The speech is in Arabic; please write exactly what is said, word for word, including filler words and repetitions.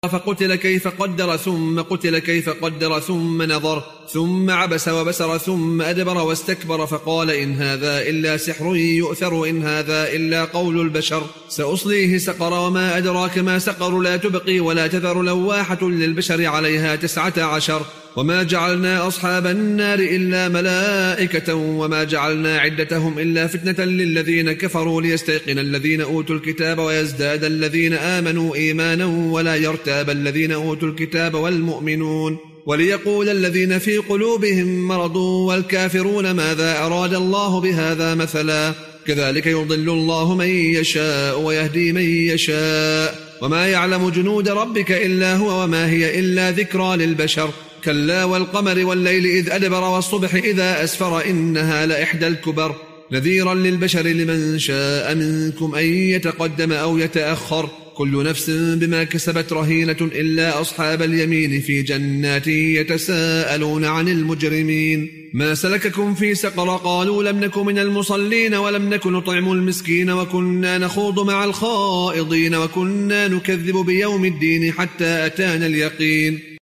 فقتل كيف قدر ثم قتل كيف قدر ثم نظر ثم عبس وبسر ثم أدبر واستكبر فقال إن هذا إلا سحر يؤثر إن هذا إلا قول البشر سأصليه سقر وما أدراك ما سقر لا تبقي ولا تذر لواحة للبشر عليها تسعة عشر وما جعلنا أصحاب النار إلا ملائكة وما جعلنا عدتهم إلا فتنة للذين كفروا ليستيقن الذين أوتوا الكتاب ويزداد الذين آمنوا إيمانا ولا يرتاب الذين أوتوا الكتاب والمؤمنون وليقول الذين في قلوبهم مرض والكافرون ماذا أراد الله بهذا مثلا كذلك يضل الله من يشاء ويهدي من يشاء وما يعلم جنود ربك إلا هو وما هي إلا ذكرى للبشر كلا والقمر والليل إذ أدبر والصبح إذا أسفر إنها لإحدى الكبر نذيرا للبشر لمن شاء منكم أن يتقدم أو يتأخر كل نفس بما كسبت رهينة إلا أصحاب اليمين في جنات يتساءلون عن المجرمين ما سلككم في سقر قالوا لم نك من المصلين ولم نك نطعم المسكين وكنا نخوض مع الخائضين وكنا نكذب بيوم الدين حتى أتانا اليقين